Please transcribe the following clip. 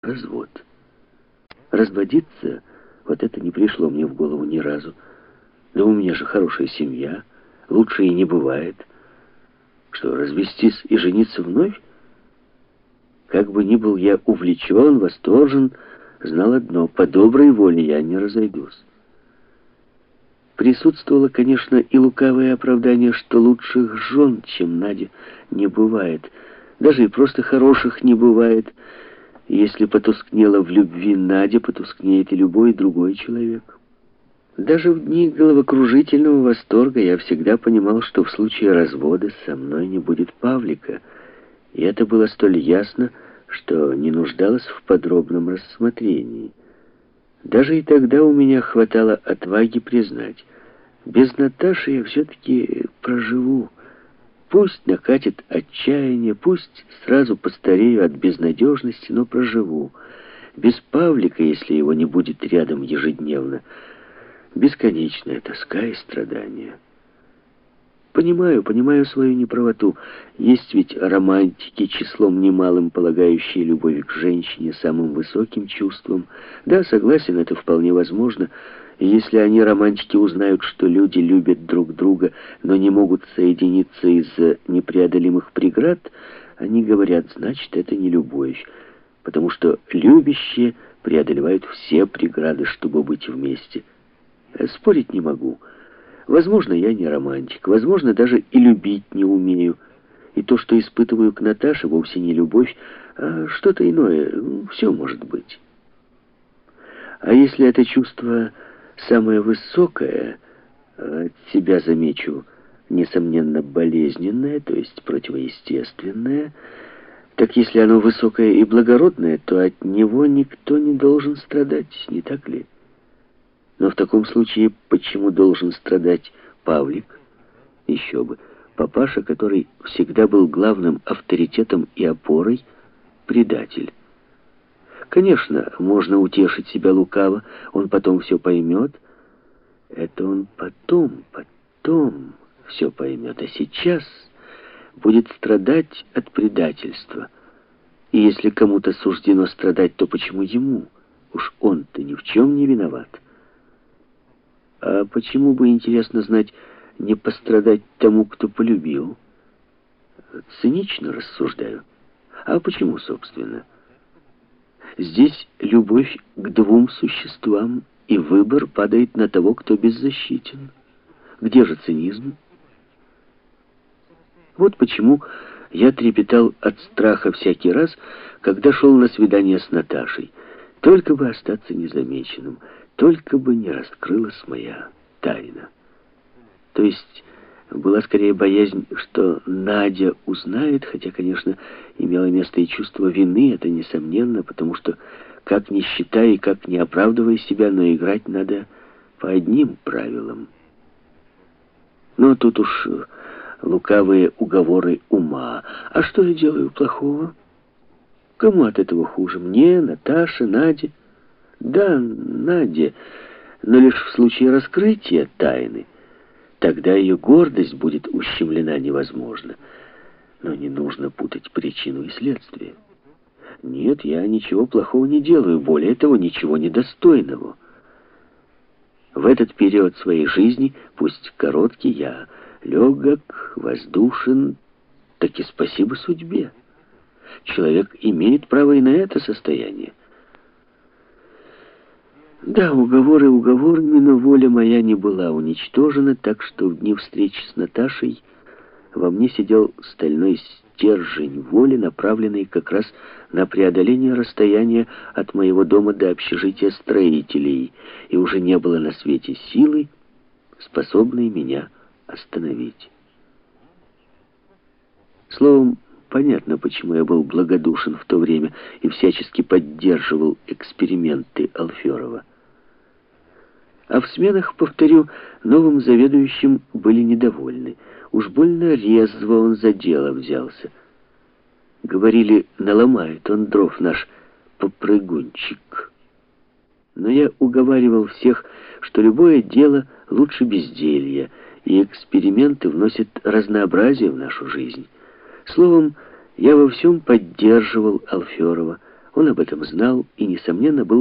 развод. Разводиться, вот это не пришло мне в голову ни разу. Да у меня же хорошая семья, лучше и не бывает. Что, развестись и жениться вновь? Как бы ни был я увлечен, восторжен, знал одно: по доброй воле я не разойдусь. Присутствовало, конечно, и лукавое оправдание, что лучших жен, чем Надя, не бывает. Даже и просто хороших не бывает. Если потускнела в любви Надя, потускнеет и любой другой человек. Даже в дни головокружительного восторга я всегда понимал, что в случае развода со мной не будет Павлика. И это было столь ясно, что не нуждалось в подробном рассмотрении. Даже и тогда у меня хватало отваги признать: без Наташи я все-таки проживу. Пусть накатит отчаяние, пусть сразу постарею от безнадежности, но проживу. Без Павлика, если его не будет рядом ежедневно, бесконечная тоска и страдания. Понимаю свою неправоту. Есть ведь романтики, числом немалым полагающие любовь к женщине самым высоким чувством. Да, согласен, это вполне возможно. И если они, романтики, узнают, что люди любят друг друга, но не могут соединиться из-за непреодолимых преград, они говорят: значит, это не любовь, потому что любящие преодолевают все преграды, чтобы быть вместе. Спорить не могу. Возможно, я не романтик, возможно, даже и любить не умею. И то, что испытываю к Наташе, вовсе не любовь, а что-то иное. Все может быть. А если это чувство самое высокое, от себя замечу, несомненно, болезненное, то есть противоестественное, так если оно высокое и благородное, то от него никто не должен страдать, не так ли? Но в таком случае почему должен страдать Павлик? Еще бы. Папаша, который всегда был главным авторитетом и опорой, предатель. Конечно, можно утешить себя лукаво, он потом все поймет. Это он потом все поймет, а сейчас будет страдать от предательства. И если кому-то суждено страдать, то почему ему? Уж он-то ни в чем не виноват. А почему бы, интересно знать, не пострадать тому, кто полюбил? Цинично рассуждаю. А почему, собственно? Здесь любовь к двум существам, и выбор падает на того, кто беззащитен. Где же цинизм? Вот почему я трепетал от страха всякий раз, когда шел на свидание с Наташей. Только бы остаться незамеченным, только бы не раскрылась моя тайна. То есть была скорее боязнь, что Надя узнает, хотя, конечно, имело место и чувство вины, это несомненно, потому что, как ни считай и как не оправдывай себя, но играть надо по одним правилам. Но тут уж лукавые уговоры ума. А что я делаю плохого? Кому от этого хуже? Мне, Наташе, Наде? Да, Наде, но лишь в случае раскрытия тайны. Тогда ее гордость будет ущемлена невозможно. Но не нужно путать причину и следствие. Нет, я ничего плохого не делаю, более того, ничего недостойного. В этот период своей жизни, пусть короткий, я легок, воздушен, так и спасибо судьбе. Человек имеет право и на это состояние. Да, уговорами, но воля моя не была уничтожена, так что в дни встречи с Наташей во мне сидел стальной стержень воли, направленный как раз на преодоление расстояния от моего дома до общежития строителей, и уже не было на свете силы, способной меня остановить. Словом, понятно, почему я был благодушен в то время и всячески поддерживал эксперименты Алферова. А в сменах, повторю, новым заведующим были недовольны. Уж больно резво он за дело взялся. Говорили, наломает он дров наш попрыгунчик. Но я уговаривал всех, что любое дело лучше безделья, и эксперименты вносят разнообразие в нашу жизнь. Словом, я во всем поддерживал Алферова. Он об этом знал и, несомненно, был